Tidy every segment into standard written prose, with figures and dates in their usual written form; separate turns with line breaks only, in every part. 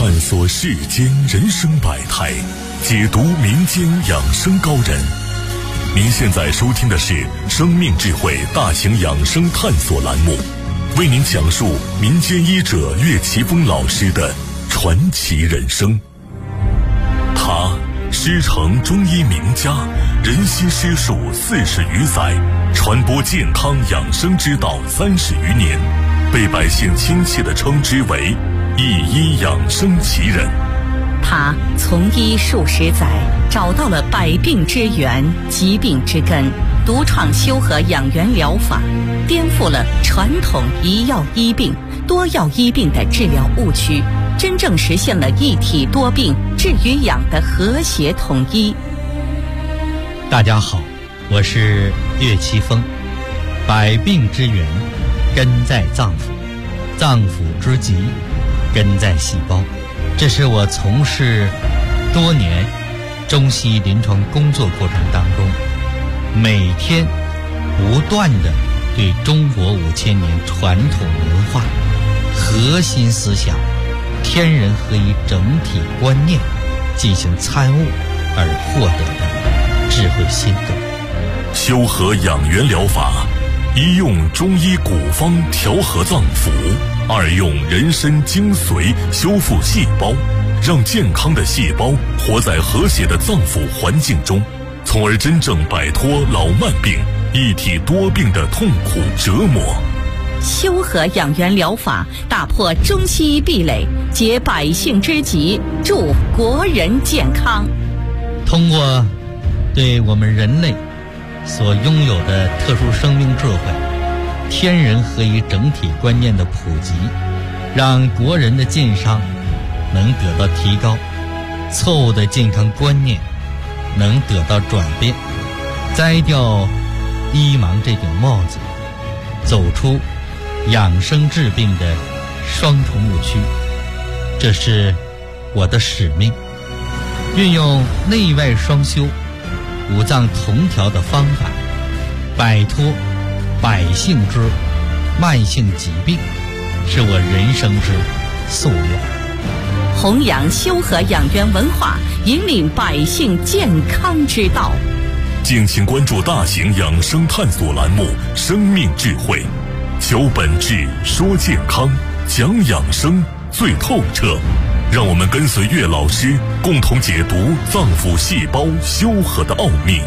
探索世间人生百态，解读民间养生高人。您现在收听的是生命智慧大型养生探索栏目，为您讲述民间医者岳奇峰老师的传奇人生。他师承中医名家，人心师术40余载，传播健康养生之道30余年，被百姓亲切地称之为一医养生奇人。
他从医数十载，找到了百病之源、疾病之根，独创修和养元疗法，颠覆了传统一药医病、多药医病的治疗误区，真正实现了一体多病、治与养的和谐统一。
大家好，我是岳奇峰。百病之源根在脏腑，脏腑之疾根在细胞。这是我从事多年中西医临床工作过程当中，每天不断地对中国5000年传统文化核心思想天人合一整体观念进行参悟而获得的智慧心得。
修和养元疗法，一用中医古方调和脏腑，二用人参精髓修复细胞，让健康的细胞活在和谐的脏腑环境中，从而真正摆脱老慢病、一体多病的痛苦折磨。
修和养元疗法打破中西医壁垒，解百姓之急，助国人健康。
通过对我们人类所拥有的特殊生命智慧、天人合一整体观念的普及，让国人的健康能得到提高，错误的健康观念能得到转变，摘掉医盲这顶帽子，走出养生治病的双重误区。这是我的使命，运用内外双修、五脏同调的方法，摆脱百姓之慢性疾病，是我人生之夙愿。
弘扬修和养元文化，引领百姓健康之道。
敬请关注大型养生探索栏目《生命智慧》，求本质，说健康，讲养生最透彻。让我们跟随岳老师，共同解读脏腑细胞修和的奥秘。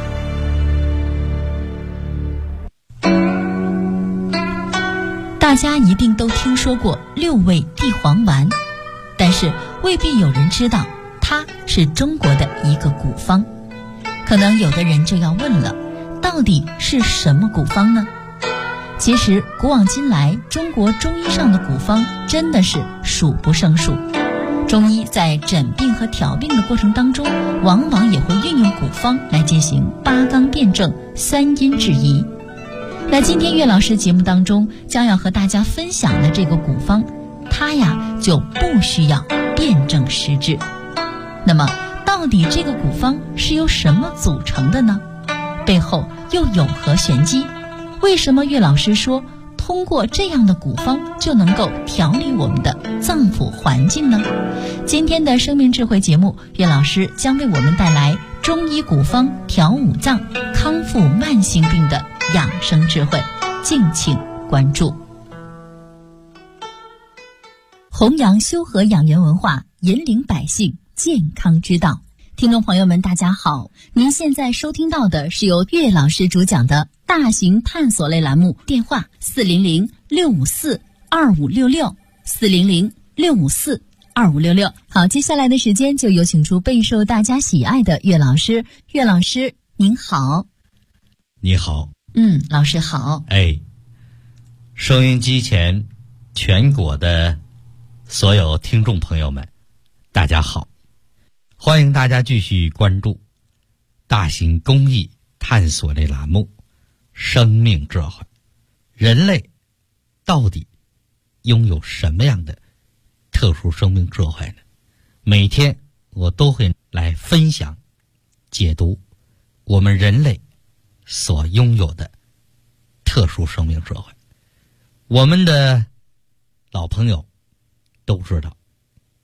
大家一定都听说过6味地黄丸，但是未必有人知道它是中国的一个古方。可能有的人就要问了，到底是什么古方呢？其实古往今来，中国中医上的古方真的是数不胜数。中医在诊病和调病的过程当中，往往也会运用古方来进行八纲辩证、三阴治宜。那今天岳老师节目当中将要和大家分享的这个古方，它呀就不需要辩证施治。那么到底这个古方是由什么组成的呢？背后又有何玄机？为什么岳老师说通过这样的古方就能够调理我们的脏腑环境呢？今天的生命智慧节目，岳老师将为我们带来中医古方调五脏、康复慢性病的养生智慧，敬请关注。弘扬修和养元文化，引领百姓健康之道。听众朋友们大家好，您现在收听到的是由岳老师主讲的大型探索类栏目，电话400-654-2566 400-654-2566。好，接下来的时间就有请出备受大家喜爱的岳老师。岳老师您好。
你好。
老师好。
收音机前全国的所有听众朋友们大家好，欢迎大家继续关注大型公益探索类栏目生命智慧。人类到底拥有什么样的特殊生命智慧呢？每天我都会来分享解读我们人类所拥有的特殊生命智慧。我们的老朋友都知道，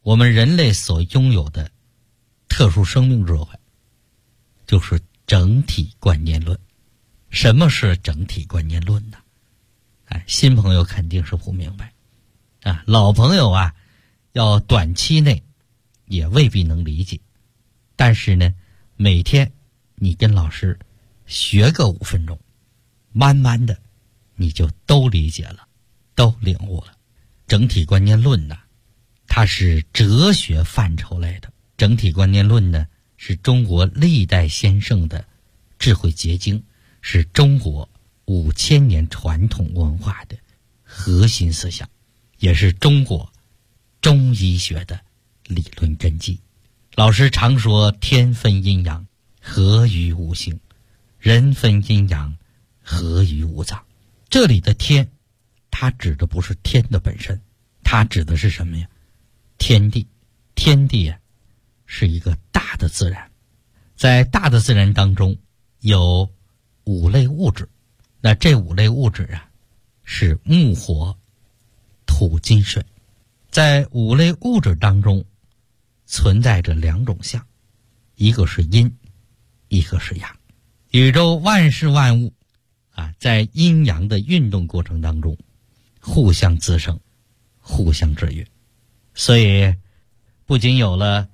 我们人类所拥有的特殊生命智慧，就是整体观念论。什么是整体观念论呢？新朋友肯定是不明白老朋友要短期内也未必能理解，但是呢，每天你跟老师学个5分钟，慢慢的你就都理解了，都领悟了。整体观念论呢，它是哲学范畴类的。整体观念论呢，是中国历代先圣的智慧结晶，是中国5000年传统文化的核心思想，也是中国中医学的理论根基。老师常说天分阴阳，合于五行；人分阴阳，合于五脏。这里的天，它指的不是天的本身，它指的是什么呀？天地。天地是一个大的自然，在大的自然当中有5类物质，那这5类物质是木火土金水。在5类物质当中存在着2种相，一个是阴，一个是阳。宇宙万事万物在阴阳的运动过程当中互相滋生，互相制约。所以不仅有了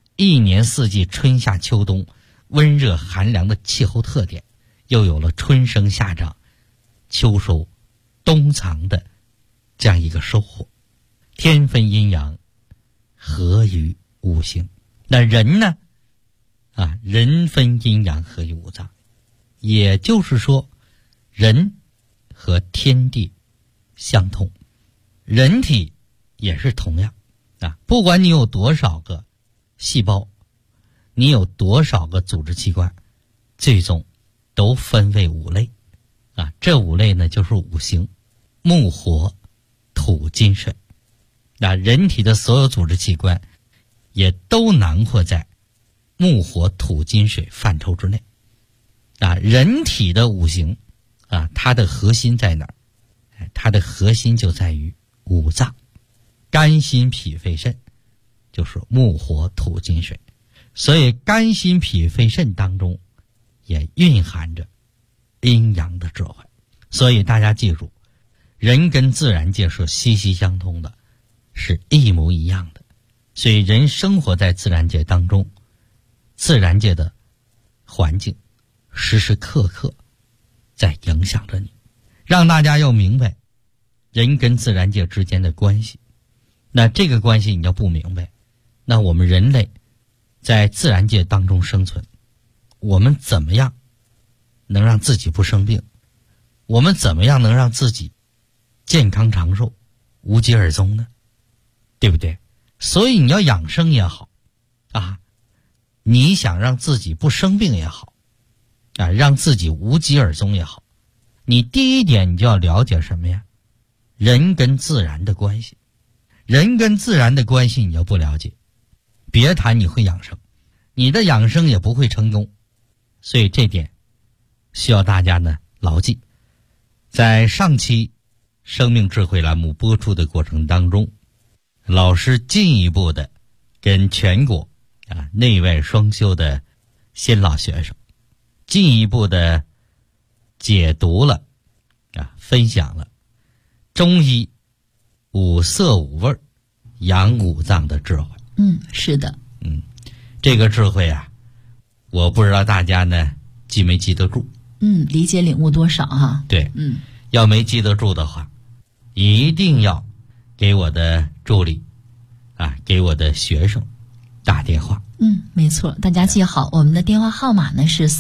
1年4季春夏秋冬温热寒凉的气候特点，又有了春生夏长秋收冬藏的这样一个收获。天分阴阳，合于五行。那人呢人分阴阳，合于五脏。也就是说，人和天地相通，人体也是同样不管你有多少个细胞，你有多少个组织器官，最终都分为5类这5类呢，就是五行：木火土金水。人体的所有组织器官也都囊括在木火土金水范畴之内人体的五行它的核心在哪儿？它的核心就在于五脏，肝心脾肺肾就是木火土金水。所以肝心脾肺肾当中也蕴含着阴阳的智慧。所以大家记住，人跟自然界是息息相通的，是一模一样的。所以人生活在自然界当中，自然界的环境时时刻刻在影响着你，让大家要明白人跟自然界之间的关系。那这个关系你要不明白，那我们人类在自然界当中生存，我们怎么样能让自己不生病？我们怎么样能让自己健康长寿、无疾而终呢？对不对？所以你要养生也好你想让自己不生病也好让自己无疾而终也好，你第一点你就要了解什么呀？人跟自然的关系。人跟自然的关系你要不了解，别谈你会养生，你的养生也不会成功。所以这点需要大家呢牢记。在上期生命智慧栏目播出的过程当中，老师进一步的跟全国内外双修的新老学生进一步的解读了分享了中医五色五味养五脏的智慧。
是的。
这个智慧我不知道大家呢记没记得住。
理解领悟多少
对。要没记得住的话，一定要给我的助理给我的学生打电话。
没错，大家记好，我们的电话号码呢是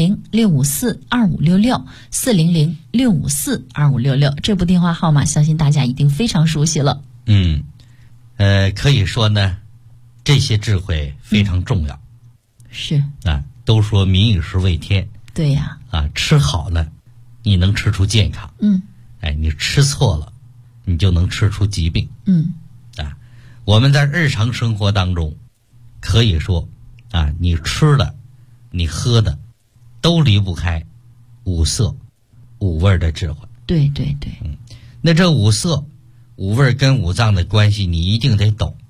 400-654-2566，400-654-2566。这部电话号码相信大家一定非常熟悉了。
可以说呢，这些智慧非常重要。
是
都说民以食为天。
对呀。
吃好了，你能吃出健康。你吃错了，你就能吃出疾病。我们在日常生活当中，可以说你吃的你喝的都离不开五色五味的智慧。
对对对。
那这五色五味跟五脏的关系你一定得懂。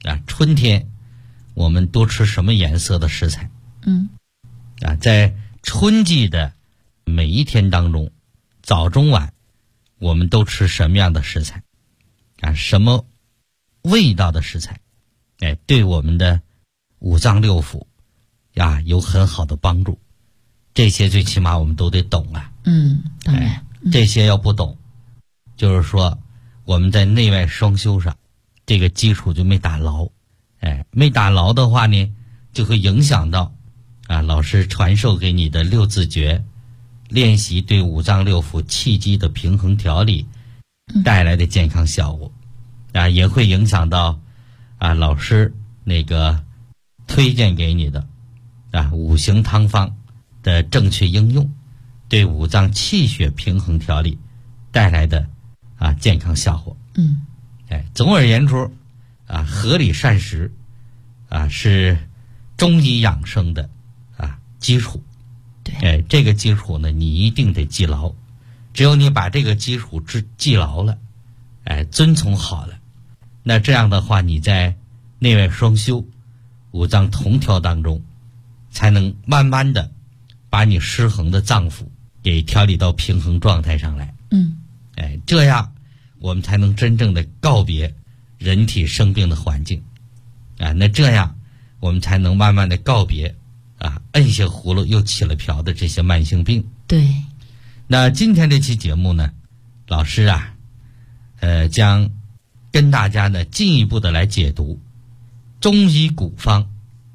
春天我们多吃什么颜色的食材？在春季的每一天当中，早中晚我们都吃什么样的食材？什么味道的食材？对我们的五脏六腑有很好的帮助。这些最起码我们都得懂啊。
当然，
这些要不懂，就是说我们在内外双修上这个基础就没打牢。没打牢的话呢，就会影响到老师传授给你的六字诀练习对五脏六腑气机的平衡调理带来的健康效果。也会影响到老师那个推荐给你的五行汤方的正确应用，对五脏气血平衡调理带来的健康效果。总而言之合理膳食是中医养生的基础。
对，
这个基础呢，你一定得记牢。只有你把这个基础记牢了，遵从好了，那这样的话，你在内外双修、五脏同调当中，才能慢慢的把你失衡的脏腑给调理到平衡状态上来。这样我们才能真正的告别人体生病的环境。那这样我们才能慢慢的告别摁下葫芦又起了瓢的这些慢性病。
对。
那今天这期节目呢，老师将跟大家呢进一步的来解读中医古方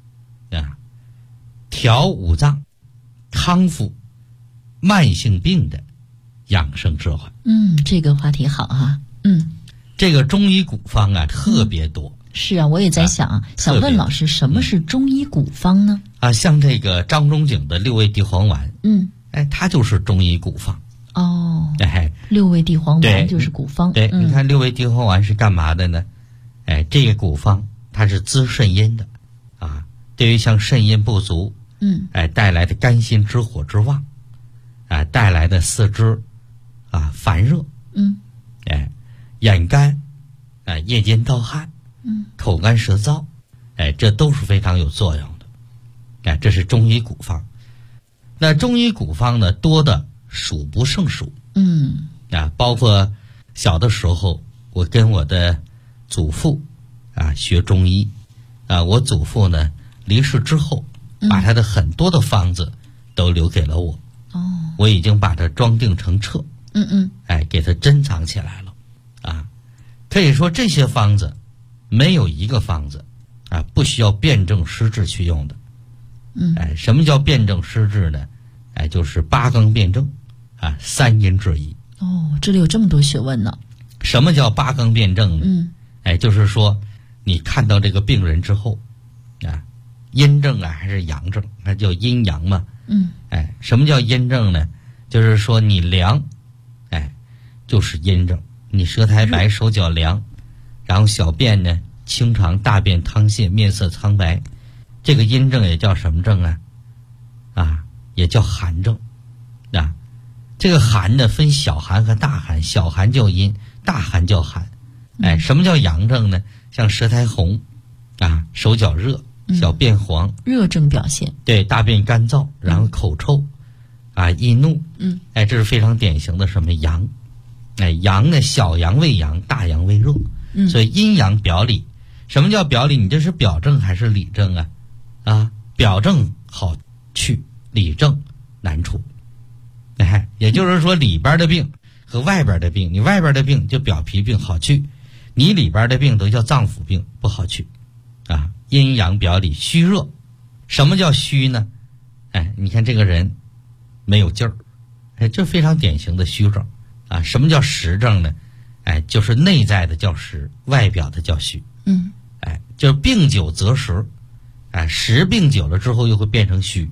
调五脏康复慢性病的养生智慧。
这个话题好哈。
这个中医古方特别多。
是啊，我也在想想问老师，什么是中医古方呢？
像这个张仲景的六味地黄丸，它就是中医古方。
六味地黄丸就是古方。
对，你看六味地黄丸是干嘛的呢？这个古方它是滋肾阴的对于像肾阴不足带来的肝心之火之旺带来的四肢烦热眼干夜间盗汗口干舌燥这都是非常有作用的这是中医古方。那中医古方呢，多的数不胜数。包括小的时候我跟我的祖父学中医我祖父呢离世之后把他的很多的方子都留给了我。我已经把它装订成册给它珍藏起来了可以说这些方子没有一个方子不需要辩证施治去用的。什么叫辩证施治呢？就是八纲辩证三阴治医。
这里有这么多学问呢。
什么叫八纲辩证呢？就是说你看到这个病人之后阴症还是阳症，那叫阴阳嘛。什么叫阴症呢？就是说你凉就是阴症，你舌苔白手脚凉，然后小便呢清长，大便汤泻，面色苍白，这个阴症也叫什么症也叫寒症这个寒呢分小寒和大寒，小寒叫阴，大寒叫寒。什么叫阳症呢？像舌苔红手脚热，小便黄，
热症表现。
对，大便干燥，然后口臭易怒。这是非常典型的什么阳。阳呢，小阳为阳，大阳为热。所以阴阳表里。什么叫表里？你这是表症还是里症表症好去，里症难除。也就是说里边的病和外边的病，你外边的病就表皮病好去，你里边的病都叫脏腑病不好去阴阳表里，虚热。什么叫虚呢？你看这个人没有劲儿，这非常典型的虚症什么叫实症呢？就是内在的叫实，外表的叫虚。就是病久则实，实病久了之后又会变成虚。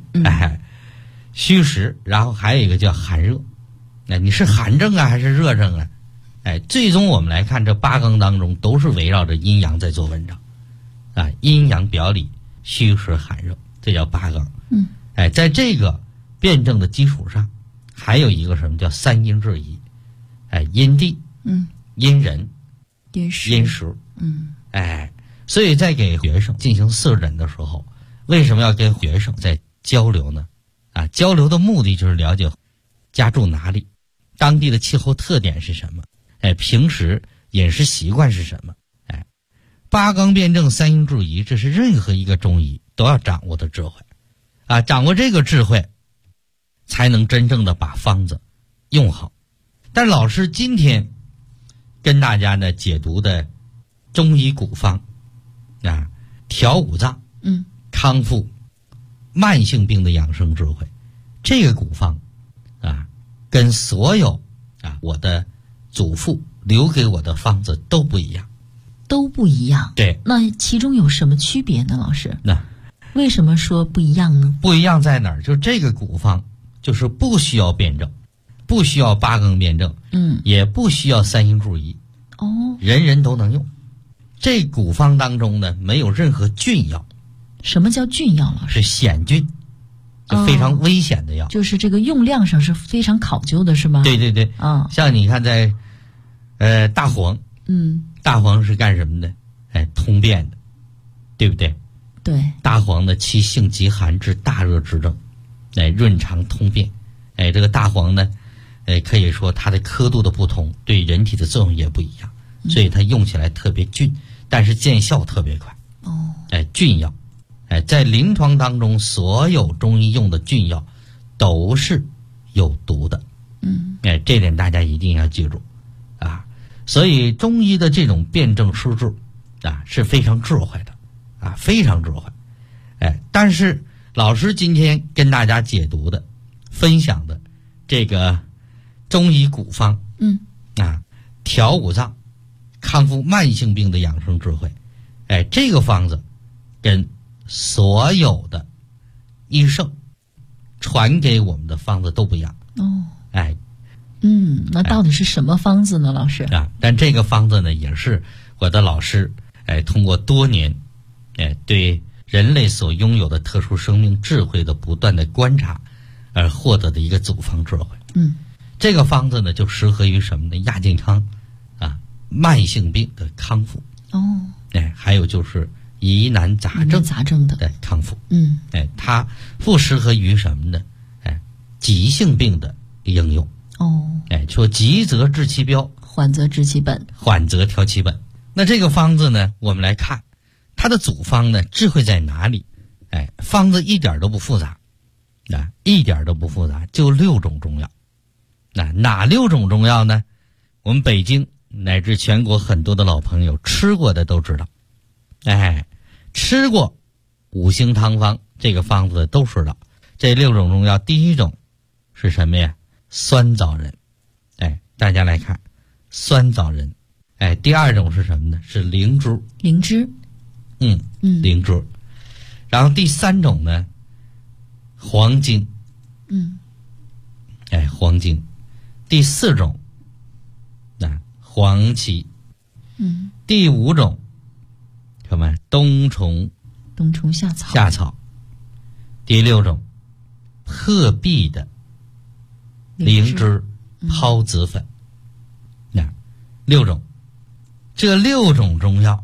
虚实。然后还有一个叫寒热，你是寒症还是热症最终我们来看这八纲当中都是围绕着阴阳在做文章阴阳表里，虚实寒热，这叫八纲。在这个辩证的基础上，还有一个什么叫三阴治医。阴地阴人阴时所以在给学生进行色诊的时候，为什么要跟学生在交流呢？交流的目的就是了解家住哪里，当地的气候特点是什么，平时饮食习惯是什么，八纲辩证三应注仪，这是任何一个中医都要掌握的智慧掌握这个智慧才能真正的把方子用好。但老师今天跟大家呢解读的中医古方调五脏康复慢性病的养生智慧，这个古方跟所有我的祖父留给我的方子都不一样。
都不一样？
对。
那其中有什么区别呢，老师？
那
为什么说不一样呢？
不一样在哪儿？就是这个古方就是不需要辩证，不需要八纲辩证，也不需要三应注仪，人人都能用。这古方当中呢，没有任何菌药。
什么叫菌药，老师？
是险菌，就非常危险的药。
就是这个用量上是非常考究的，是吗？
对对对。像你看在大黄，大黄是干什么的？通便的，对不对？
对。
大黄呢，其性极寒，治大热之症，润肠通便。这个大黄呢，可以说它的刻度的不同，对人体的作用也不一样，所以它用起来特别菌，但是见效特别快。菌药，在临床当中，所有中医用的菌药都是有毒的。这点大家一定要记住所以中医的这种辩证施治是非常智慧的非常智慧。但是老师今天跟大家解读的分享的这个中医古方调五脏康复慢性病的养生智慧，这个方子跟所有的医圣传给我们的方子都不一样。
那到底是什么方子呢，老师？
但这个方子呢，也是我的老师通过多年对人类所拥有的特殊生命智慧的不断的观察而获得的一个祖方智慧。这个方子呢，就适合于什么呢？亚健康慢性病的康复。还有就是疑难杂症的康复。它不适合于什么呢？急性病的应用。说急则治其标，
缓则治其本，
缓则调其本。那这个方子呢，我们来看它的祖方呢，智慧在哪里？方子一点都不复杂，一点都不复杂，就6种中药。哪6种中药呢？我们北京乃至全国很多的老朋友吃过的都知道，吃过五行汤方这个方子都知道。这6种中药，第一种是什么呀？酸枣仁。大家来看酸枣仁。第二种是什么呢？是灵芝。
灵芝。
灵芝。然后第3种呢，黄精。黄精。第4种黄芪。第5种什么？冬虫夏草。第6种破壁的灵芝孢子粉。6种。这6种中药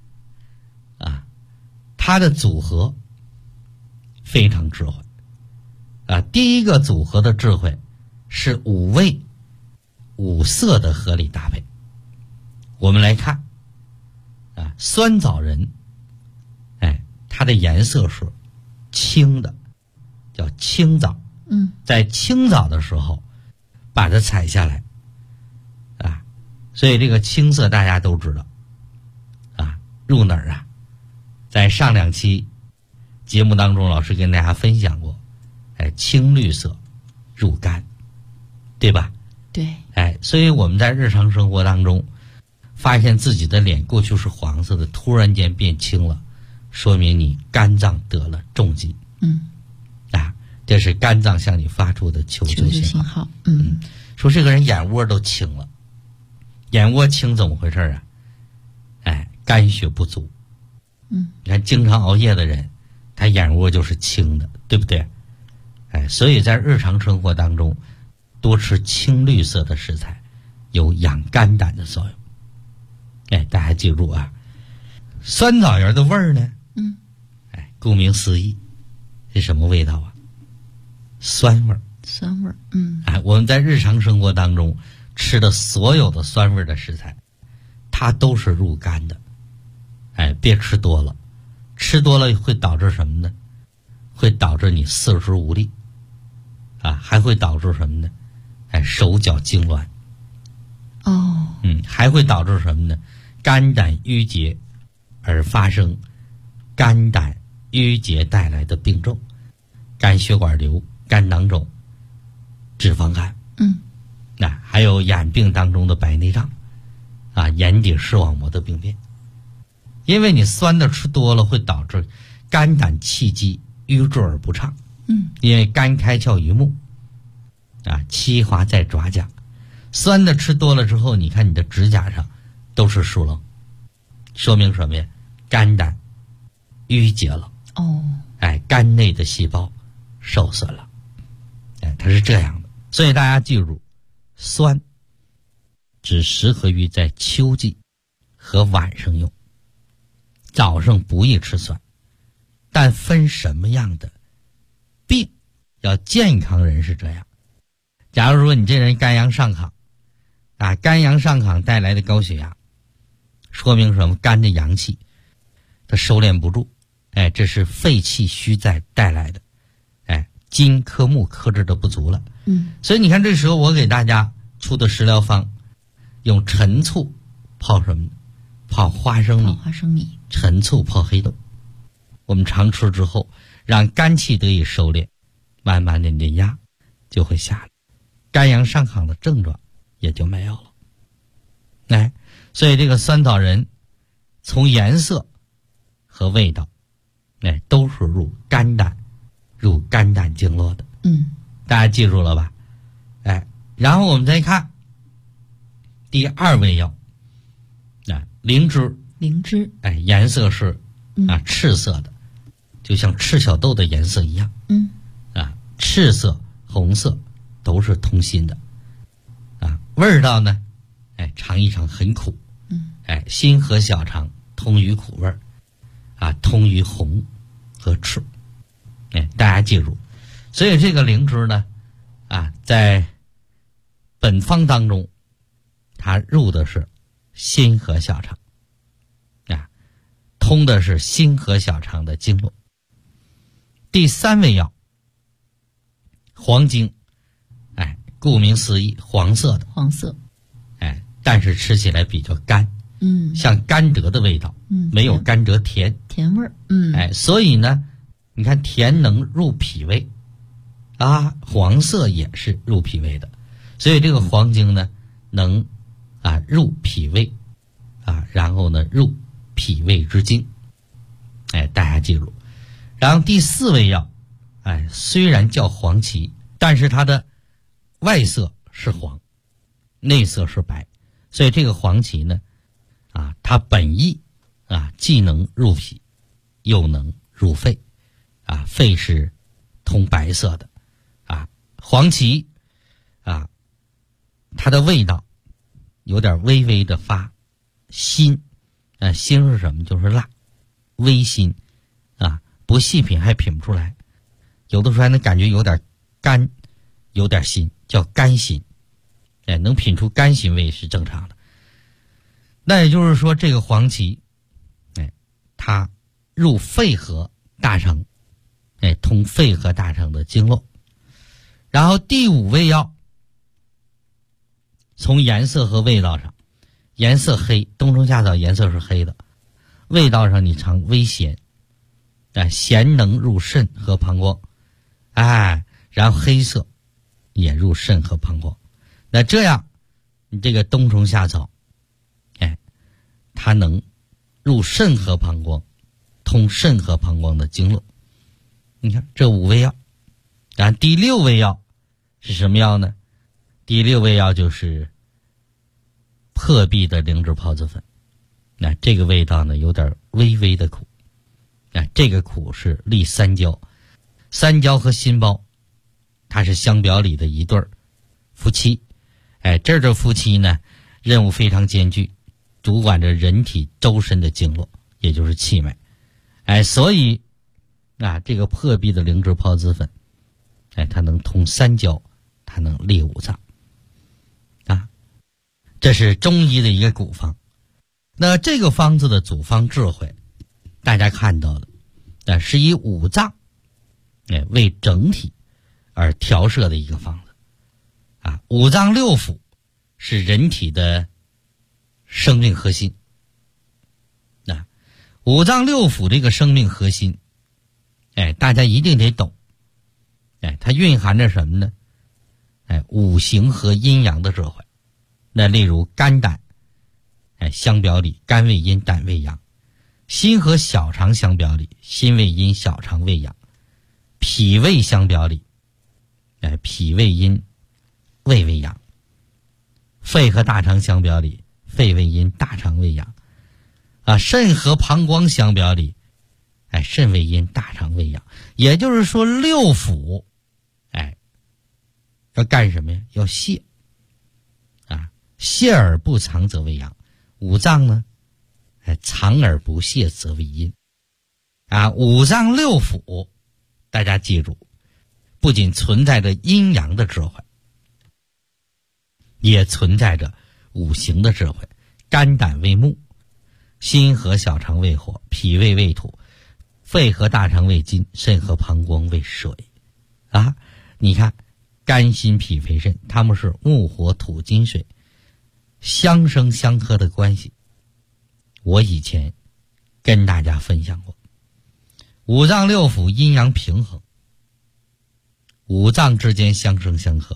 它的组合非常智慧第一个组合的智慧是5味5色的合理搭配。我们来看酸枣仁它的颜色是青的，叫青枣。在青枣的时候把它采下来所以这个青色大家都知道入哪儿在上2期节目当中，老师跟大家分享过青绿色入肝，对吧？
对。
所以我们在日常生活当中发现自己的脸过去是黄色的，突然间变青了，说明你肝脏得了重疾。这是肝脏向你发出的求救信号。说这个人眼窝都青了，眼窝青怎么回事肝血不足。你看经常熬夜的人，他眼窝就是青的，对不对？所以在日常生活当中多吃青绿色的食材，有养肝胆的作用。大家记住酸枣仁的味儿呢？顾名思义，是什么味道啊？酸味儿。
酸味儿。
我们在日常生活当中吃的所有的酸味的食材，它都是入肝的。别吃多了，吃多了会导致什么呢？会导致你四肢无力，还会导致什么呢？手脚痉挛。还会导致什么呢？肝胆郁结而发生肝胆郁结带来的病症，肝血管瘤、肝囊肿、脂肪肝。还有眼病当中的白内障，眼底视网膜的病变。因为你酸的吃多了，会导致肝胆气机瘀滞而不畅。因为肝开窍于目，气滑在爪甲。酸的吃多了之后，你看你的指甲上都是疏棱，说明什么呀？肝胆郁结了。肝内的细胞受损了。它是这样的。所以大家记住，酸只适合于在秋季和晚上用，早上不宜吃酸。但分什么样的病，要健康人是这样。假如说你这人肝阳上亢，肝阳上亢带来的高血压，说明什么？肝的阳气它收敛不住，这是肺气虚在带来的，金克木克制的不足了。所以你看这时候我给大家出的食疗方，用陈醋泡什么呢？泡花生米，陈醋泡黑豆。我们常吃之后，让肝气得以收敛，慢慢的你的压就会下来，肝阳上亢的症状也就没有了。所以这个酸枣仁从颜色和味道，都是入肝胆经络的。大家记住了吧？然后我们再看第二味药，灵芝。颜色是赤色的，就像赤小豆的颜色一样。赤色、红色都是通心的。味道呢，尝一尝很苦。心和小肠通于苦味儿，通于红和赤。大家记住。所以这个灵芝呢，在本方当中，它入的是心和小肠，通的是心和小肠的经络。第三味药，黄精。顾名思义，黄色的。但是吃起来比较干。像甘蔗的味道。没有甘蔗甜
味儿。
所以呢，你看甜能入脾胃，黄色也是入脾胃的。所以这个黄精呢，能入脾胃，然后呢入脾胃之经。大家记住。然后第四味药，虽然叫黄芪，但是它的外色是黄，内色是白。所以这个黄芪呢，它本意既能入脾，又能入肺。肺是通白色的。黄芪它的味道有点微微的发辛。辛是什么？就是辣，微辛。不细品还品不出来，有的时候还能感觉有点干，有点辛，叫甘辛。能品出甘辛味是正常的。那也就是说，这个黄芪，它入肺和大肠，通肺和大肠的经络。然后第五味药，从颜色和味道上，颜色黑，冬虫夏草颜色是黑的，味道上你尝微咸，咸能入肾和膀胱，然后黑色也入肾和膀胱。那这样，你这个冬虫夏草，它能入肾和膀胱，通肾和膀胱的经络。你看这五味药。然后第六味药是什么药呢？第六味药就是破壁的灵芝孢子粉。这个味道呢有点微微的苦。这个苦是利三焦，三焦和心包它是相表里的一对夫妻。这对夫妻呢任务非常艰巨，主管着人体周身的经络， 也就是气脉。所以这个破壁的灵芝孢子粉，它能通三焦，它能利五脏这是中医的一个古方。那这个方子的组方智慧，大家看到了，是以五脏为整体而调摄的一个方子五脏六腑是人体的生命核心五脏六腑这个生命核心大家一定得懂它蕴含着什么呢？五行和阴阳的智慧。那例如肝胆相表里，肝为阴，胆为阳；心和小肠相表里，心为阴，小肠为阳；脾胃相表里，脾为阴，胃为阳；肺和大肠相表里，肺为阴，大肠为阳；肾和膀胱相表里，肾为阴，大肠为阳。也就是说，六腑要干什么呀？要泻泻而不藏则为阳。五脏呢藏而不泻则为阴五脏六腑大家记住，不仅存在着阴阳的智慧，也存在着五行的智慧。肝胆为木，心和小肠为火，脾胃为土，肺和大肠为金，肾和膀胱为水你看肝心脾肺肾，它们是木火土金水相生相克的关系。我以前跟大家分享过，五脏六腑阴阳平衡，五脏之间相生相克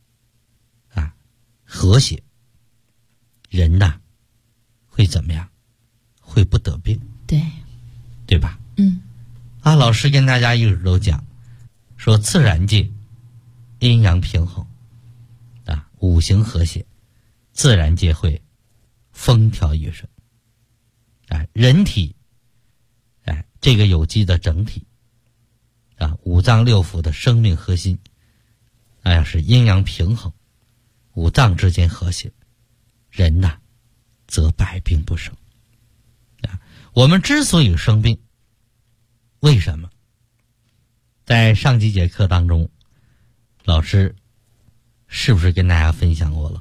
和谐，人会怎么样？会不得病，对吧？老师跟大家一直都讲说，自然界阴阳平衡五行和谐，自然界会风调雨顺人体这个有机的整体五脏六腑的生命核心是阴阳平衡，五脏之间和谐，人则百病不生我们之所以生病，为什么？在上几节课当中，老师是不是跟大家分享过了？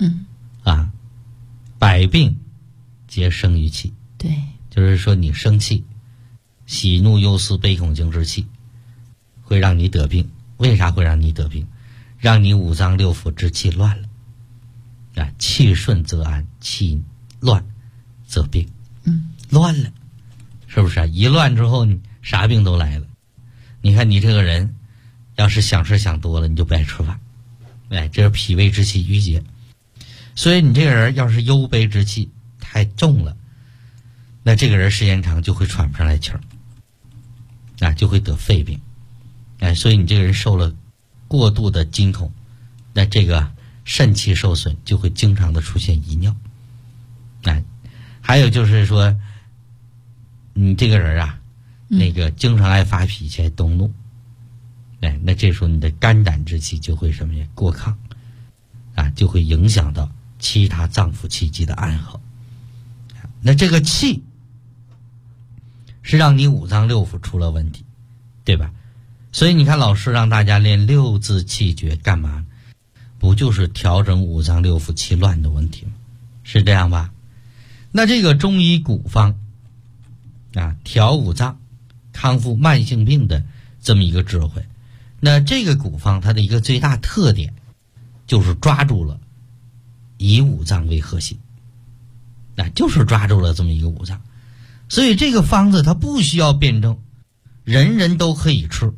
百病皆生于气。
对，
就是说你生气，喜怒忧思悲恐惊之气会让你得病。为啥会让你得病？让你五脏六腑之气乱了气顺则安，气乱则病。乱了，是不是一乱之后你啥病都来了。你看你这个人要是想吃想多了，你就不爱吃饭这是脾胃之气郁结。所以你这个人要是忧悲之气太重了，那这个人时间长就会喘不上来气儿就会得肺病所以你这个人受了过度的惊恐，那这个肾气受损，就会经常的出现遗尿还有就是说你这个人那个经常爱发脾气，爱动怒那这时候你的肝胆之气就会什么呀？过亢就会影响到其他脏腑气机的安和。那这个气是让你五脏六腑出了问题，对吧？所以你看老师让大家练六字气诀干嘛？不就是调整五脏六腑气乱的问题吗？是这样吧？那这个中医古方调五脏康复慢性病的这么一个智慧，那这个古方它的一个最大特点就是抓住了以五脏为核心就是抓住了这么一个五脏。所以这个方子它不需要辩证，人人都可以吃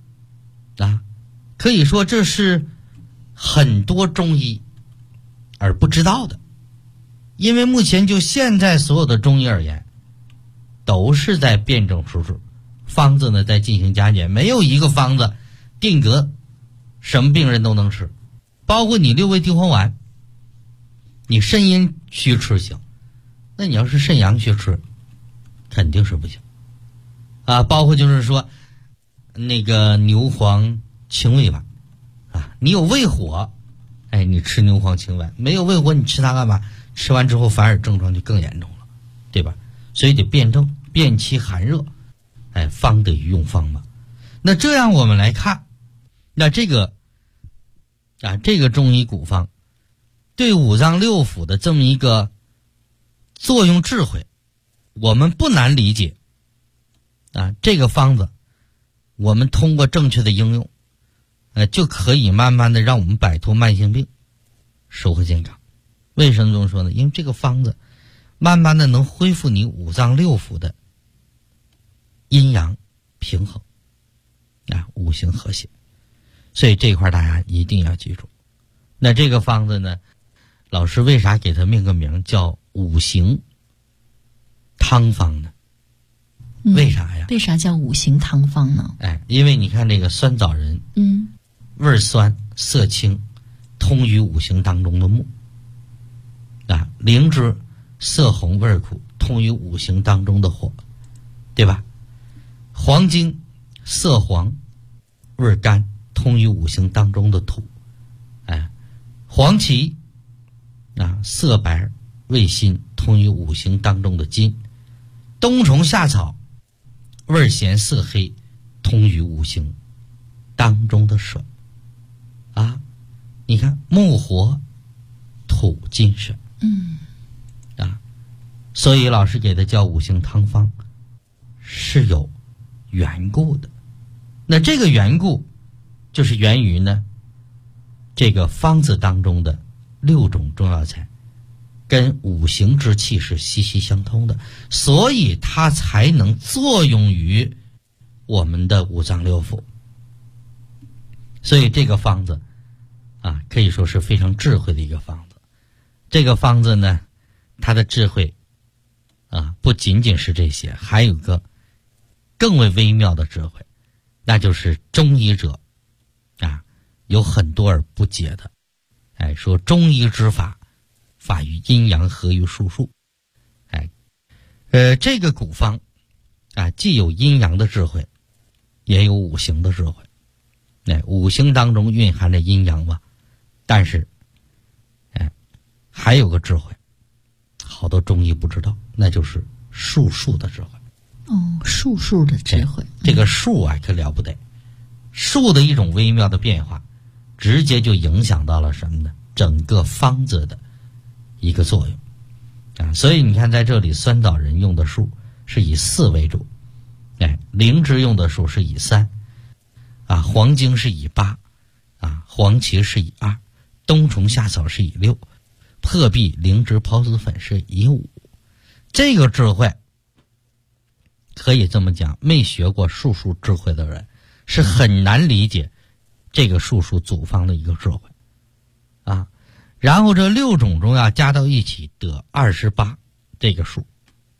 可以说这是很多中医而不知道的。因为目前就现在所有的中医而言，都是在辩证施治，方子呢在进行加减，没有一个方子定格什么病人都能吃。包括你六味地黄丸，你肾阴虚吃行，那你要是肾阳虚吃肯定是不行包括就是说那个牛黄清胃丸你有胃火你吃牛黄清丸；没有胃火你吃它干嘛？吃完之后反而症状就更严重了，对吧？ 所以得辩证，辨其寒热，方得于用方嘛。那这样我们来看，那这个中医古方对五脏六腑的这么一个作用智慧，我们不难理解。这个方子我们通过正确的应用，就可以慢慢的让我们摆脱慢性病，收获健康。为什么这么说呢？因为这个方子慢慢的能恢复你五脏六腑的阴阳平衡，五行和谐。所以这一块大家一定要记住。那这个方子呢，老师为啥给它命个名叫五行汤方呢？为啥呀？
为啥叫五行汤方呢？
因为你看这个酸枣仁，味酸色清，通于五行当中的木。灵芝色红味苦，通于五行当中的火，对吧？黄精色黄味甘，通于五行当中的土。黄芪色白味辛，通于五行当中的金。冬虫夏草味咸色黑，通于五行当中的水。你看木火土金水，所以老师给它叫五行汤方是有缘故的。那这个缘故就是源于呢，这个方子当中的6种中药材跟五行之气是息息相通的，所以它才能作用于我们的五脏六腑。所以这个方子可以说是非常智慧的一个方子。这个方子呢，它的智慧不仅仅是这些，还有个更为微妙的智慧，那就是中医者有很多而不解的。说中医之法，法于阴阳，合于术数。这个古方既有阴阳的智慧，也有五行的智慧。五行当中蕴含着阴阳嘛，但是还有个智慧，好多中医不知道，那就是术数的智慧。
术数的智慧。
这个术可了不得，术的一种微妙的变化，直接就影响到了什么呢？整个方子的一个作用。所以你看在这里，酸枣仁用的数是以4为主，灵芝用的数是以3，黄精是以8，黄芪是以2，冬虫夏草是以6，破壁灵芝孢子粉是以5。这个智慧可以这么讲，没学过术数智慧的人是很难理解这个术数组方的一个智慧。然后这6种中药加到一起得28这个数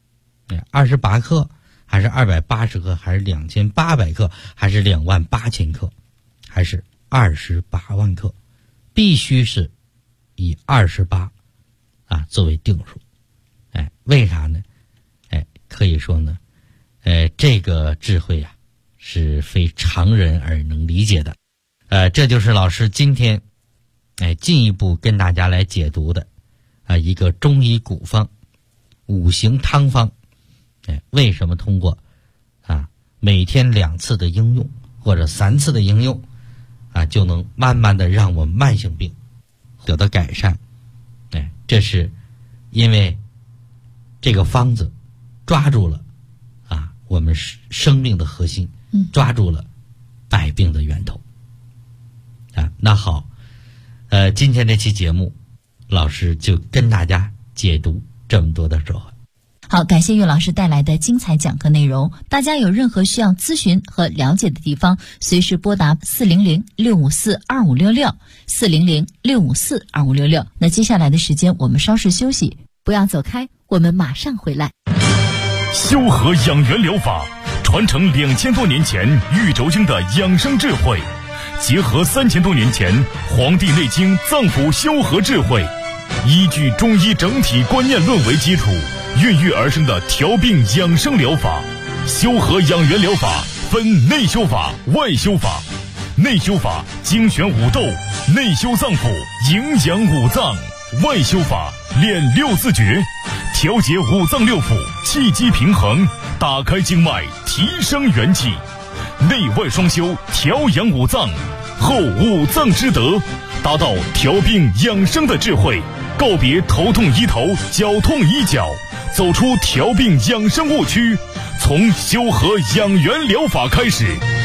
，28克还是280克还是2800克还是28000克还是28万克，必须是以28作为定数。为啥呢？可以说呢，这个智慧是非常人而能理解的。这就是老师今天进一步跟大家来解读的一个中医古方五行汤方。为什么通过每天2次的应用或者3次的应用就能慢慢的让我们慢性病得到改善？这是因为这个方子抓住了我们生命的核心，抓住了百病的源头。那好，今天这期节目老师就跟大家解读这么多的智慧。
好，感谢岳老师带来的精彩讲课内容。大家有任何需要咨询和了解的地方，随时拨打400-654-2566 400-654-2566。那接下来的时间我们稍事休息，不要走开，我们马上回来。
修和养元疗法传承2000多年前玉轴经的养生智慧，结合3000多年前《黄帝内经》脏腑修和智慧，依据中医整体观念论为基础，孕育而生的调病养生疗法。修和养元疗法分内修法、外修法。内修法精选五斗，内修脏腑，营养五脏；外修法练6字诀， 调节五脏六腑，气机平衡，打开经脉，提升元气，内外双修，调养五脏，后五脏之德，达到调病养生的智慧，告别头痛医头，脚痛医脚，走出调病养生误区，从修和养元疗法开始。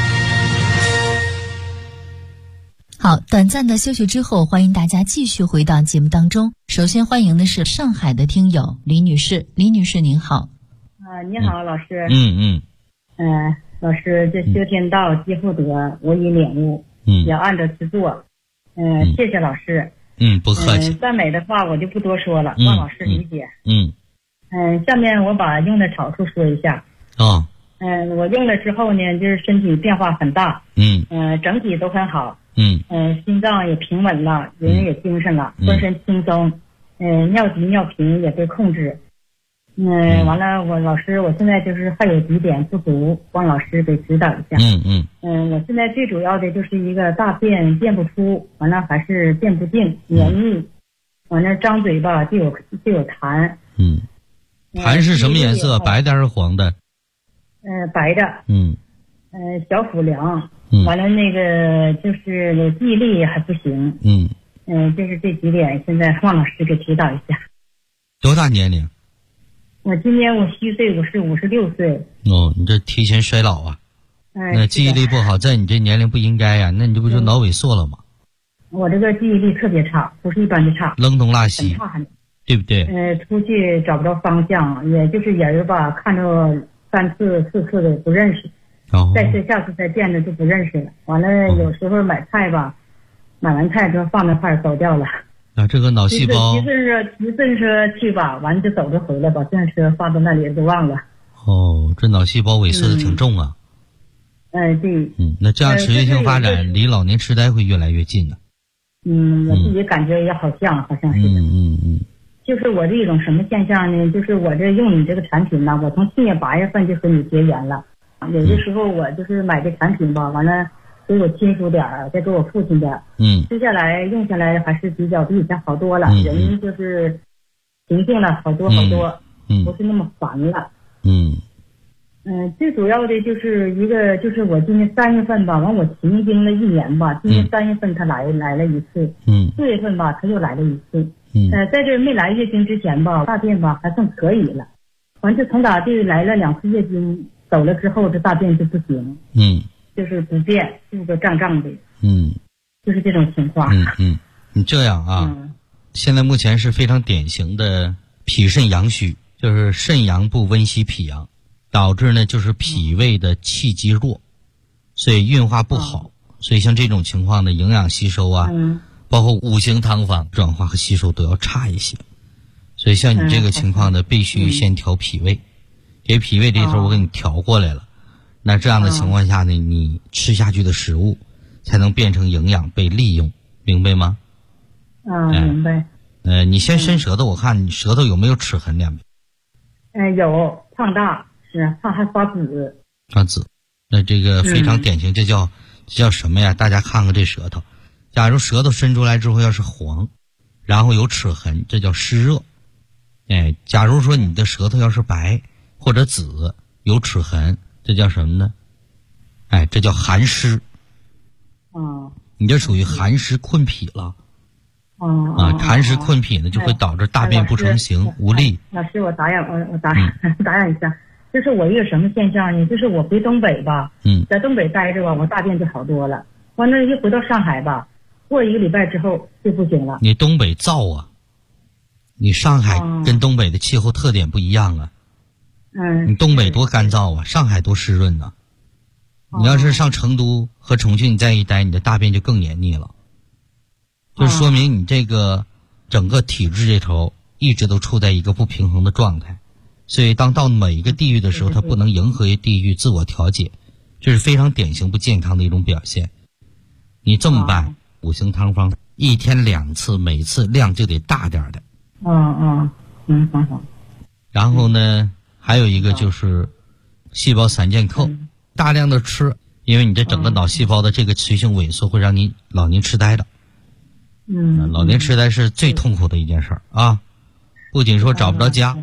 好，短暂的休息之后，欢迎大家继续回到节目当中。首先欢迎的是上海的听友李女士，李女士您好。
你好，老师。老师，这修天道积福德，我已领悟，要按照去做。谢谢老师。
不客气。
赞美的话我就不多说了，望老师理解。下面我把用的草素说一下。我用了之后呢，就是身体变化很大。整体都很好。心脏也平稳了，人也精神了，浑身轻松。尿急尿频也被控制。完了，老师，我现在就是还有几点不足，望老师给指导一下。我现在最主要的就是一个大便便不出，完了还是便不净，黏腻，完了张嘴吧就有痰。
痰是什么颜色？白的还是黄的？
白的。小腹凉。完了那个就是记忆力还不行。就是这几点，现在望老师给指导一下。
多大年龄？
我今年50岁，我是56岁。
你这提前衰老啊！那记忆力不好，在你这年龄不应该呀，那你这不就脑萎缩了吗？
我这个记忆力特别差，不是一般的差，
愣东拉西，对不对？
出去找不着方向，也就是人吧，看着3次4次的不认识，再次下次再见着就不认识了。完了，有时候买菜吧，买完菜之后放那块儿走掉了。
这个脑细胞，
骑自行车去吧，完了就走着回来，把自行车放到那里都忘了。
这脑细胞萎缩的挺重啊。
对。
那这样持续性发展，离老年痴呆会越来越近的。
我自己感觉也好像是的。就是我这种什么现象呢？就是我这用你这个产品呢，我从去年8月份就和你结缘了。有的时候我就是买这产品吧，完了给我亲属点儿，再给我父亲点儿。吃下来用下来还是比以前好多了。人就是平静了好多，不是那么烦了。最主要的就是一个，就是我今年3月份吧，完我停经了1年吧，今年3月份他来了一次，4月份吧他又来了一次。在这没来月经之前吧，大便吧还算可以了，完就从打这来了2次月经，走了之后这大便就不行。就是不便，肚子胀胀的。就是这种情况。
你这样啊，现在目前是非常典型的脾肾阳虚，就是肾阳不温煦脾阳，导致呢就是脾胃的气机弱，所以运化不好。所以像这种情况的营养吸收啊，包括五行汤方转化和吸收都要差一些。所以像你这个情况呢，必须先调脾胃，给脾胃这头我给你调过来了。那这样的情况下呢，你吃下去的食物才能变成营养被利用，明白吗？
明白。
你先伸舌头，我看你舌头有没有齿痕两边？
有，胖大，是胖还发紫。
发紫，那这个非常典型，这叫什么呀？大家看看这舌头，假如舌头伸出来之后要是黄，然后有齿痕，这叫湿热。假如说你的舌头要是白或者紫有齿痕，这叫什么呢？这叫寒湿。你这属于寒湿困脾了。寒湿困脾呢，就会导致大便不成形，无力。
老师，我打扰一下，就是我一个什么现象呢？就是我回东北吧，在东北待着吧，我大便就好多了。完了，一回到上海吧，过1个礼拜之后就不行了。
你东北燥啊，你上海跟东北的气候特点不一样啊。你东北多干燥啊，上海多湿润啊。你要是上成都和重庆再一待，你的大便就更黏腻了，就说明你这个整个体质这头一直都处在一个不平衡的状态。所以当到每一个地域的时候，它不能迎合于地域自我调节，这是非常典型不健康的一种表现。你这么办，五行汤方1天2次，每次量就得大点的。
好。
然后呢，还有一个就是细胞散健扣，大量的吃，因为你这整个脑细胞的这个持续性萎缩会让你老年痴呆的。老年痴呆是最痛苦的一件事儿啊！不仅说找不着家，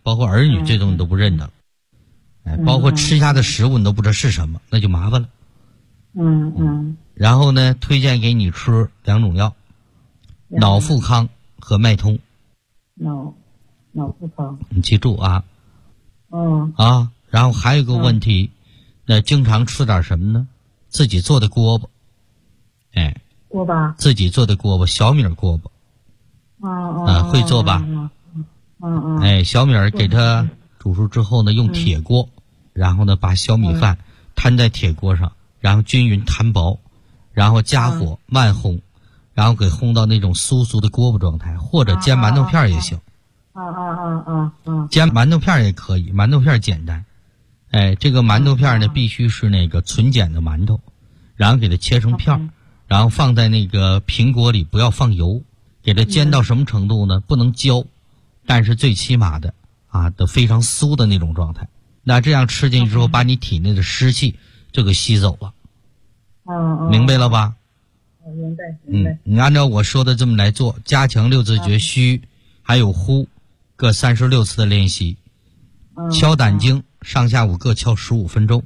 包括儿女这种你都不认得，包括吃下的食物你都不知道是什么，那就麻烦了。然后呢，推荐给你吃2种药，脑富康和脉通。
脑富康，
你记住啊。然后还有一个问题，那经常吃点什么呢？自己做的锅巴。
锅巴，
自己做的锅巴，小米锅巴。会做吧？小米给它煮熟之后呢，用铁锅，然后呢把小米饭摊在铁锅上，然后均匀摊薄，然后加火慢烘，然后给烘到那种酥酥的锅巴状态，或者煎馒头片也行。煎馒头片也可以，馒头片简单。这个馒头片呢必须是那个纯碱的馒头，然后给它切成片，然后放在那个平锅里，不要放油，给它煎到什么程度呢？不能焦，但是最起码的都非常酥的那种状态。那这样吃进去之后，把你体内的湿气就给吸走了。明白了吧？
明白。
你按照我说的这么来做，加强六字诀虚还有呼各36次的练习，敲胆经上下午各敲15分钟。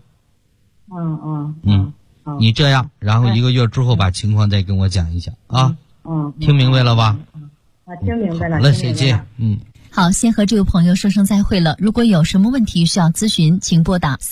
你这样，然后1个月之后把情况再跟我讲一讲啊。听明白了吧？
听明白了。
好了，谢谢。
好，先和这位朋友说声再会了。如果有什么问题需要咨询，请拨打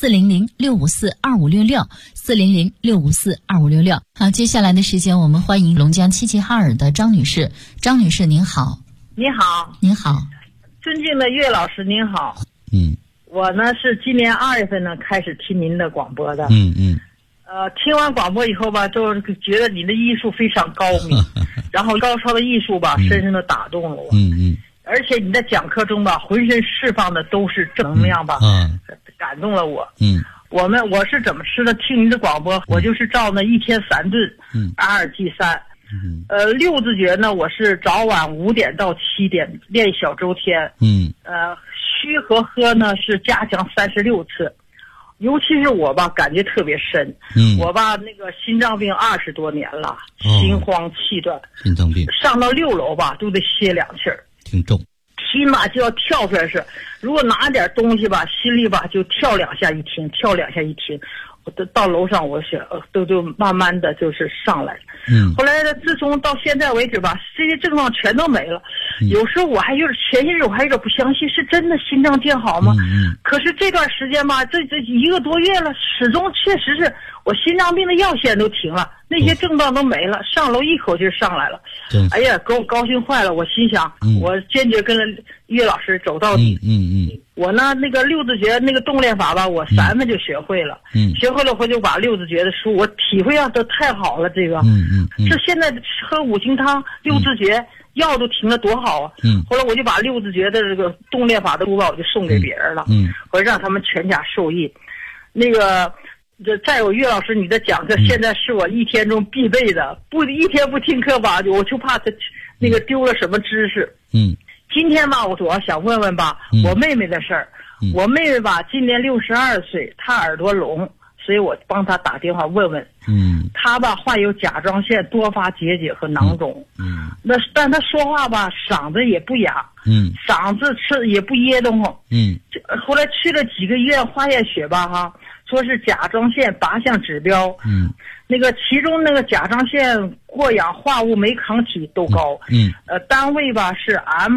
400-654-2566，400-654-2566。好，接下来的时间我们欢迎龙江齐齐哈尔的张女士。张女士您好。
你好。
您好。
尊敬的岳老师您好。我呢是今年2月份呢开始听您的广播的。听完广播以后吧，就是觉得你的艺术非常高明，然后高超的艺术吧，深深的打动了我。而且你在讲课中吧，浑身释放的都是正能量吧，感动了我。我是怎么吃的？听您的广播，我就是照那1天3顿，阿尔济3。六字诀呢，我是早晚5点到7点练小周天。虚和喝呢是加强36次。尤其是我吧，感觉特别深。我吧那个心脏病20多年了，心慌气断，
心脏病
上到6楼吧都得歇2气儿，
挺重。
心吧就要跳出来是，如果拿点东西吧，心里吧就跳2下一停，跳2下一停。我到楼上，我想都慢慢的就是上来了。后来呢，自从到现在为止吧，这些症状全都没了。有时候我还有点前些日我还有点不相信，是真的心脏健好吗？可是这段时间吧，这1个多月了，始终确实是我心脏病的药现在都停了，那些症状都没了，上楼一口气上来了。哎呀，给我高兴坏了！我心想，我坚决跟着岳老师走到底。我呢，那个六字诀那个动练法吧，我3分就学会了。学会了，我就把六字诀的书，我体会上都太好了。这个，这现在喝五行汤、六字诀药都停了，多好啊！后来我就把六字诀的这个动练法的书吧，我就送给别人了。我让他们全家受益。那个，再有岳老师，你的讲课现在是我1天中必备的，不1天不听课吧，我就怕他那个丢了什么知识。今天吧，我主要想问问吧，我妹妹的事儿。我妹妹吧，今年62岁，她耳朵聋，所以我帮她打电话问问。她吧患有甲状腺多发结节和囊肿。但她说话吧，嗓子也不哑。嗓子吃也不噎得慌。后来去了几个医院化验血吧，说是甲状腺8项指标。那个其中那个甲状腺过氧化物酶抗体都高。单位吧是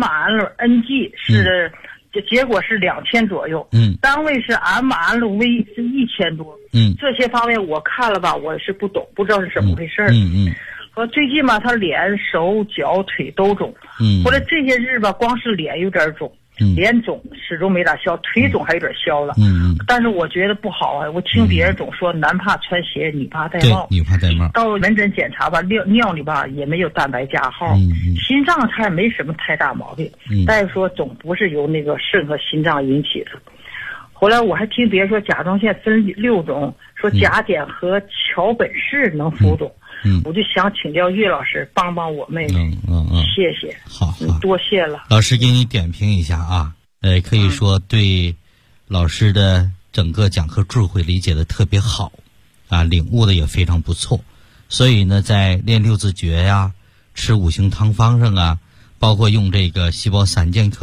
mRNG 是结果是2000左右。单位是 mRV 是1000多。这些方面我看了吧，我是不懂，不知道是怎么回事。和最近吧，他脸、手、脚、腿都肿。后来这些日吧，光是脸有点肿。脸肿始终没咋消，腿肿还有点消了。但是我觉得不好啊！我听别人总说男怕穿鞋，女怕戴帽。
女怕戴帽。
到门诊检查吧，尿里吧也没有蛋白加号。心脏它也没什么太大毛病。大夫说总不是由那个肾和心脏引起的。后来我还听别人说甲状腺分6种，说甲碘和桥本氏能浮肿。我就想请教岳老师帮帮我妹妹。谢谢。
好，
多谢了。
老师给你点评一下啊，可以说对老师的整个讲课智慧理解的特别好啊，领悟的也非常不错。所以呢，在练六字诀呀、吃五行汤方上啊，包括用这个细胞散健课，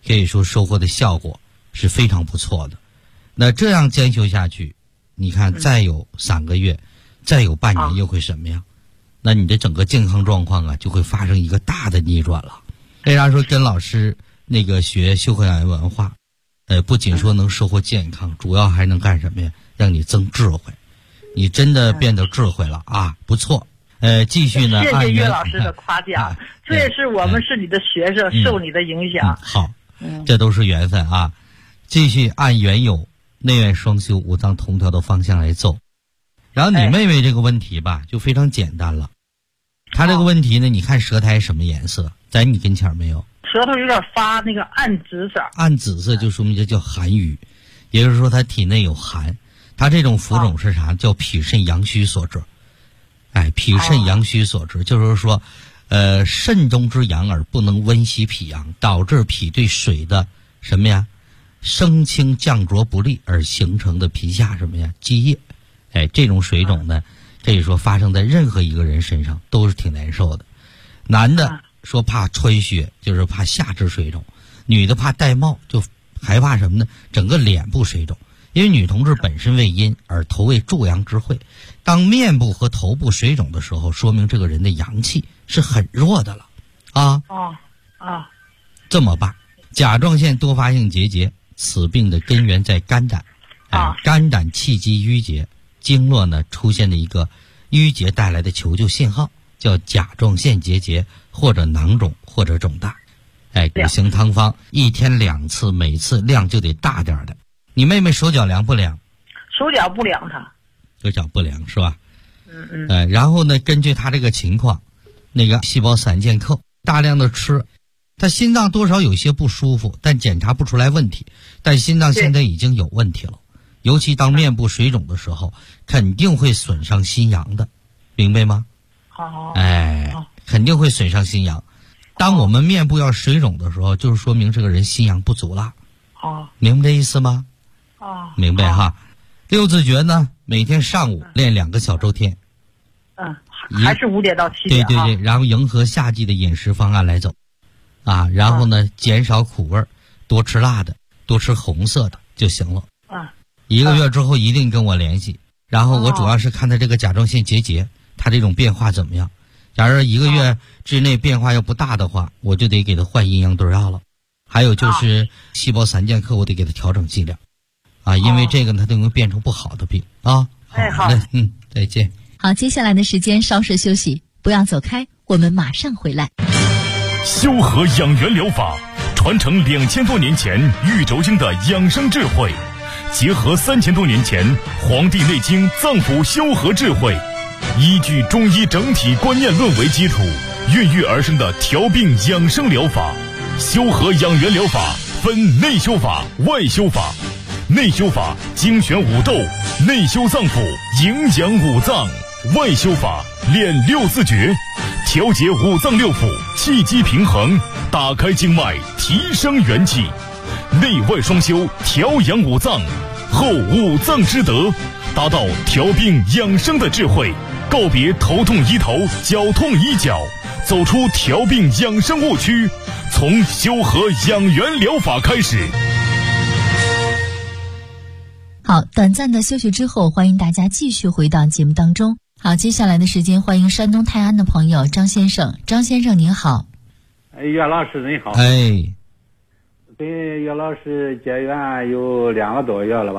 可以说收获的效果是非常不错的。那这样兼修下去，你看再有3个月，再有半年又会什么样？那你的整个健康状况啊就会发生一个大的逆转了。为啥说跟老师那个学修和养颜文化，不仅说能收获健康，主要还能干什么呀？让你增智慧。你真的变得智慧了啊，不错。继续呢，
谢谢岳老师的夸奖，这也是我们是你的学生，受你的影响。
好，这都是缘分啊。继续按原有内外双修、五脏同调的方向来走。然后你妹妹这个问题吧，就非常简单了。她这个问题呢，你看舌苔什么颜色？在你跟前没有？
舌头有点发那个暗紫色。
暗紫色就说明这叫寒郁，也就是说她体内有寒。她这种浮肿是啥？叫脾肾阳虚所致。脾肾阳虚所致，就是说，肾中之阳而不能温习脾阳，导致脾对水的什么呀，升清降浊不利而形成的皮下什么呀积液。这种水肿呢，可以说发生在任何一个人身上都是挺难受的。男的说怕穿血，就是怕下肢水肿；女的怕戴帽，就害怕什么呢？整个脸部水肿。因为女同志本身为阴，而头为助阳之会，当面部和头部水肿的时候，说明这个人的阳气是很弱的了，这么办？甲状腺多发性结节，此病的根源在肝胆，肝胆气机淤结，经络呢出现的一个淤结带来的求救信号，叫甲状腺结节或者囊肿或者肿大。五行汤方1天2次，每次量就得大点的。你妹妹手脚凉不凉？
手脚不凉，她
手脚不凉是吧？然后呢，根据她这个情况，那个细胞散健克大量的吃，她心脏多少有些不舒服，但检查不出来问题，但心脏现在已经有问题了。尤其当面部水肿的时候，肯定会损伤心阳的，明白吗？肯定会损伤心阳。当我们面部要水肿的时候，就是说明这个人心阳不足了。明白这意思吗？明白哈。六字诀呢，每天上午练2个小周天。
还是5点到7点。
对，然后迎合夏季的饮食方案来走，然后呢，减少苦味，多吃辣的，多吃红色的就行了。1个月之后一定跟我联系，然后我主要是看他这个甲状腺结节，他这种变化怎么样。假如1个月之内变化要不大的话，我就得给他换阴阳对药了。还有就是细胞散健克，我得给他调整剂量。因为这个它都会变成不好的病啊。好嘞，再见。
好，接下来的时间稍事休息，不要走开，我们马上回来。
修和养元疗法传承2000多年前玉轴经的养生智慧，结合3000多年前《黄帝内经》脏腑修和智慧，依据中医整体观念论为基础，孕育而生的调病养生疗法。修和养元疗法分内修法、外修法。内修法精选五斗，内修脏腑，营养五脏；外修法练6字诀，调节五脏六腑，气机平衡，打开经脉，提升元气。内外双修，调养五脏，后五脏之德，达到调病养生的智慧。告别头痛医头，脚痛医脚，走出调病养生误区，从修和养元疗法开始。
好，短暂的休息之后，欢迎大家继续回到节目当中。好，接下来的时间，欢迎山东泰安的朋友张先生。张先生您好。
岳老师您好。跟岳老师结缘有2个多月了吧？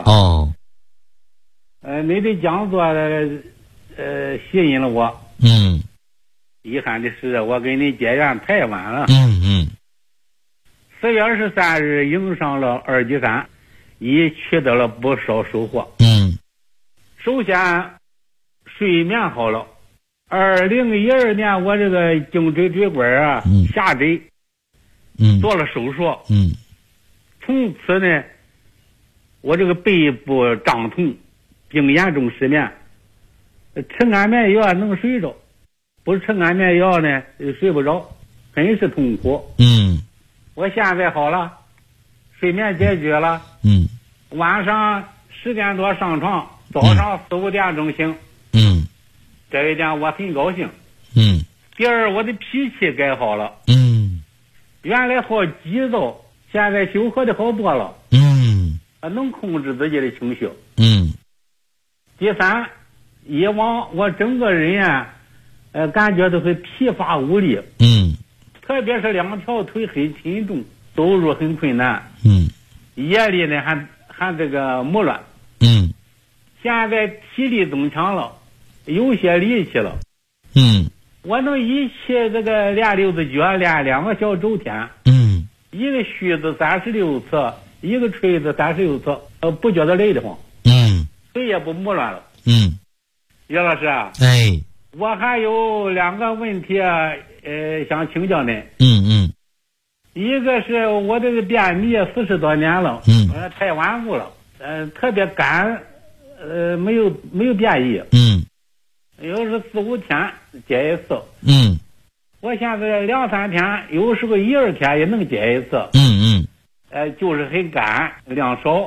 你的讲座吸引了我。遗憾的是我跟你结缘太晚了。4月23日迎上了2级3，已取得了不少收获。首先睡眠好了。2012年我这个颈椎椎管下坠，做了手术。从此呢，我这个背部胀痛，并严重失眠。吃安眠药能睡着，不吃安眠药呢睡不着，很是痛苦。我现在好了，睡眠解决了。晚上10点多上床，早上4、5点钟醒。这一点我很高兴。第二，我的脾气改好了。原来好急躁， 现在修和的好多了。能控制自己的情绪。第三，以往我整个人感觉都是疲乏无力。特别是2条腿很沉重，走路很困难。眼里呢还这个木乱。现在体力增强了，有些力气了。我能一起这个练6字脚，练2个小周天。一个虚字36次，一个锤子36次，不觉得累得慌。腿也不木乱了。岳老师啊，我还有2个问题想请教您。一个是我这个便秘40多年了，太顽固了，特别干，没有便意。有时4、5天解一次。我现在2、3天，有时候1、2天也能解一次。就是很干，量少。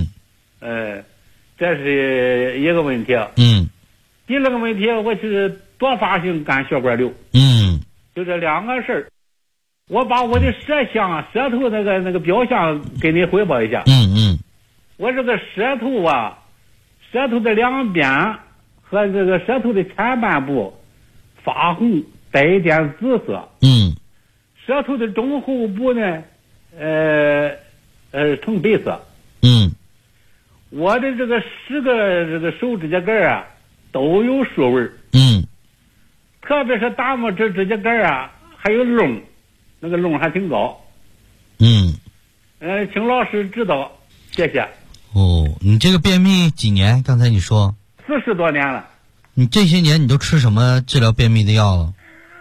这是一个问题。第2个问题，我是多发性肝血管瘤。就这2个事儿，我把我的舌头那个表象给你汇报一下。我这个舌头的2边和这个舌头的前半部发红，带一点紫色。舌头的中后部呢，呈白色。我的这个10个这个手指甲盖都有数味。特别是大拇指指甲盖还有窿，那个窿还挺高。请老师指导，谢谢。
你这个便秘几年？刚才你说
40多年了。
你这些年你都吃什么治疗便秘的药了？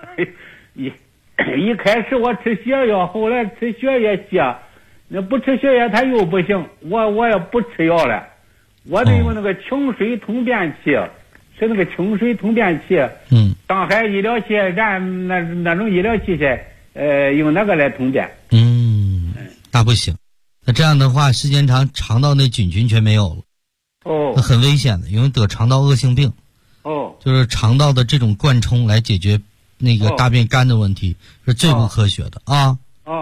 一开始我吃泻药，后来吃血液泻，那不吃血液它又不行，我也不吃药了。我得用那个清水通便器，是那个清水通便器。上海医疗器咱那种医疗器械，用那个来通便。
那不行，那这样的话时间长，肠道内菌群全没有了。那很危险的，因为得肠道恶性病。就是肠道的这种灌冲来解决那个大便干的问题，是最不科学的啊。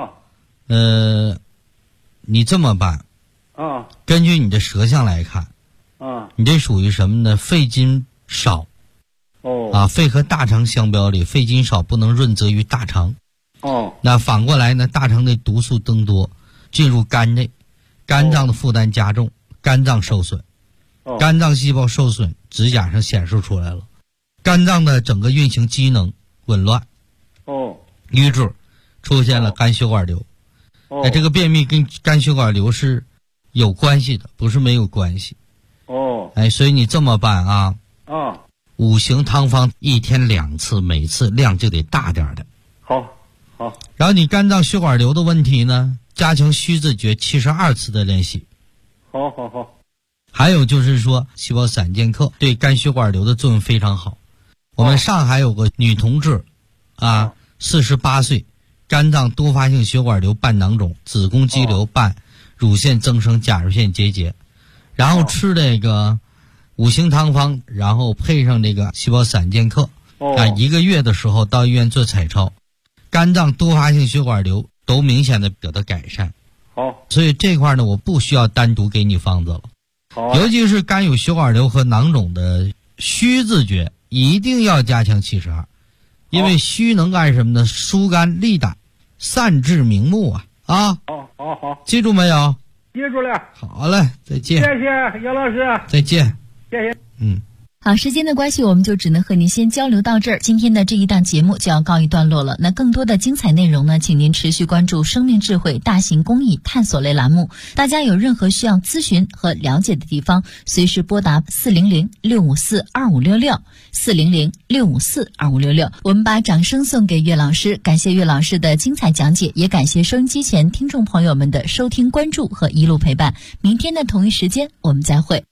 你这么办？根据你的舌象来看，你这属于什么呢？肺金少。肺和大肠相表里，肺金少不能润泽于大肠。那反过来呢，大肠内毒素增多，进入肝内，肝脏的负担加重，肝脏受损。肝脏细胞受损，指甲上显示出来了，肝脏的整个运行机能紊乱。于是出现了肝血管瘤。这个便秘跟肝血管瘤是有关系的，不是没有关系。所以你这么办啊，5行汤方1天2次，每次量就得大点的。
好。
然后你肝脏血管瘤的问题呢，加强虚字诀72次的练习。
好。
还有就是说，细胞散健克对肝血管瘤的作用非常好。我们上海有个女同志48岁，肝脏多发性血管瘤伴囊肿，子宫肌瘤伴乳腺增生甲状腺结节，然后吃这个5行汤方，然后配上这个细胞散健克1个月的时候到医院做彩超，肝脏多发性血管瘤都明显的得到改善。所以这块呢，我不需要单独给你方子了。尤其是肝有血管瘤和囊肿的虚字诀，一定要加强72，因为虚能干什么呢？疏肝利胆，散治明目啊！
好，
记住没有？
记住了。
好嘞，再见。
谢谢姚老师。
再见。
谢谢。
好，时间的关系，我们就只能和您先交流到这儿。今天的这一档节目就要告一段落了。那更多的精彩内容呢，请您持续关注生命智慧大型公益探索类栏目。大家有任何需要咨询和了解的地方，随时拨打400-654-2566，400-654-2566。我们把掌声送给岳老师，感谢岳老师的精彩讲解，也感谢收音机前听众朋友们的收听关注和一路陪伴。明天的同一时间我们再会。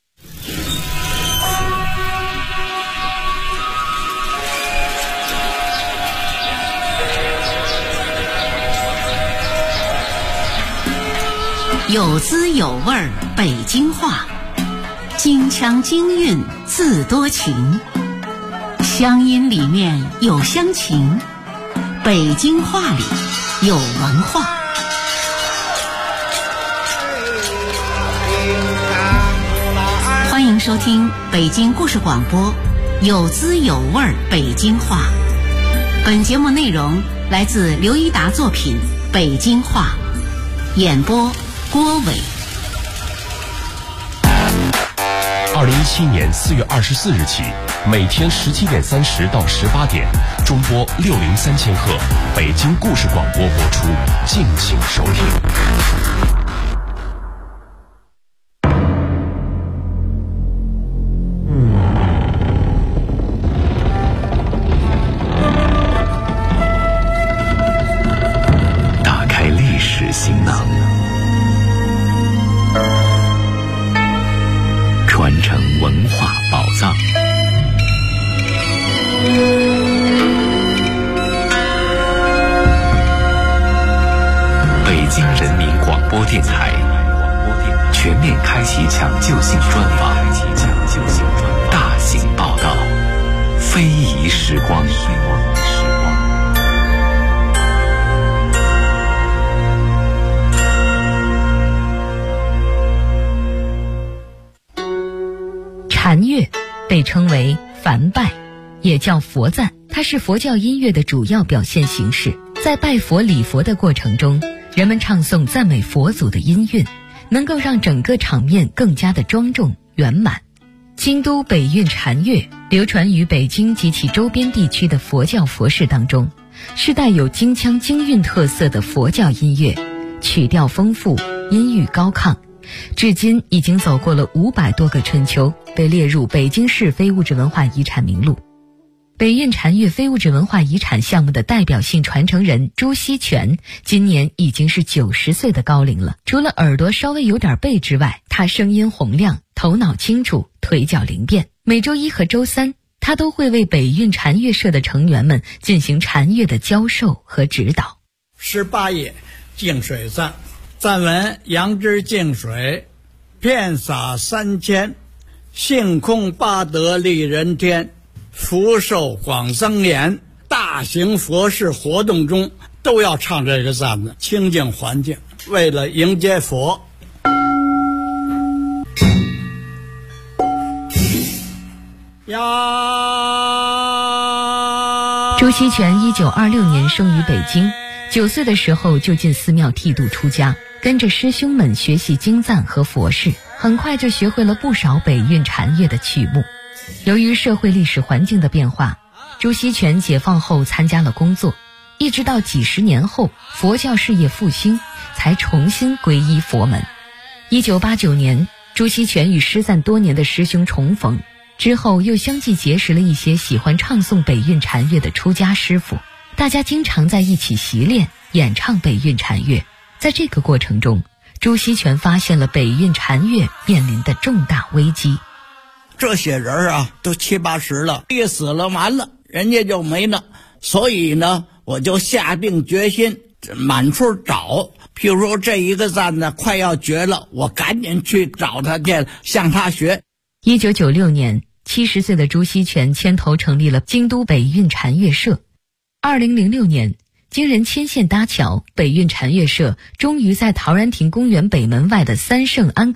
有滋有味儿北京话，京腔京韵自多情，乡音里面有乡情，北京话里有文化。
收听北京故事广播，有滋有味儿北京话。本节目内容来自刘一达作品《北京话》，演播郭伟。
2017年4月24日起，每天17点30到18点，中波603千赫，北京故事广播播出，敬请收听。行囊，传承文化宝藏。北京人民广播电台全面开启抢救性专访，大型报道，非遗时光。
禅乐被称为梵拜，也叫佛赞，它是佛教音乐的主要表现形式。在拜佛礼佛的过程中，人们唱诵赞美佛祖的音韵，能够让整个场面更加的庄重圆满。京都北韵禅乐流传于北京及其周边地区的佛教佛事当中，是带有京腔京韵特色的佛教音乐，曲调丰富，音域高亢，至今已经走过了500多个春秋，被列入北京市非物质文化遗产名录。北韵禅乐非物质文化遗产项目的代表性传承人朱锡全今年已经是90岁的高龄了。除了耳朵稍微有点背之外，他声音洪亮，头脑清楚，腿脚灵便。每周一和周三，他都会为北韵禅乐社的成员们进行禅乐的教授和指导。
18页净水赞，赞文：杨枝净水，遍洒3000，性空八德利人天，福寿广增延。大型佛事活动中都要唱这个赞的，清净环境，为了迎接佛。
朱锡全1926年生于北京，9岁的时候就进寺庙剃度出家，跟着师兄们学习经赞和佛事，很快就学会了不少北韵禅乐的曲目。由于社会历史环境的变化，朱锡全解放后参加了工作，一直到几十年后佛教事业复兴，才重新皈依佛门。1989年，朱锡全与失散多年的师兄重逢，之后又相继结识了一些喜欢唱诵北韵禅乐的出家师傅，大家经常在一起习练演唱北韵禅乐。在这个过程中，朱锡全发现了北韵禅乐面临的重大危机。
这些人啊，都70、80了，一死了完了，人家就没了。所以呢，我就下定决心满处找。譬如说这一个赞呢快要绝了，我赶紧去找他去，向他学。
1996年，70岁的朱锡全牵头成立了京都北韵禅乐社。2006年，经人牵线搭桥，北韵禅乐社终于在陶然亭公园北门外的三圣庵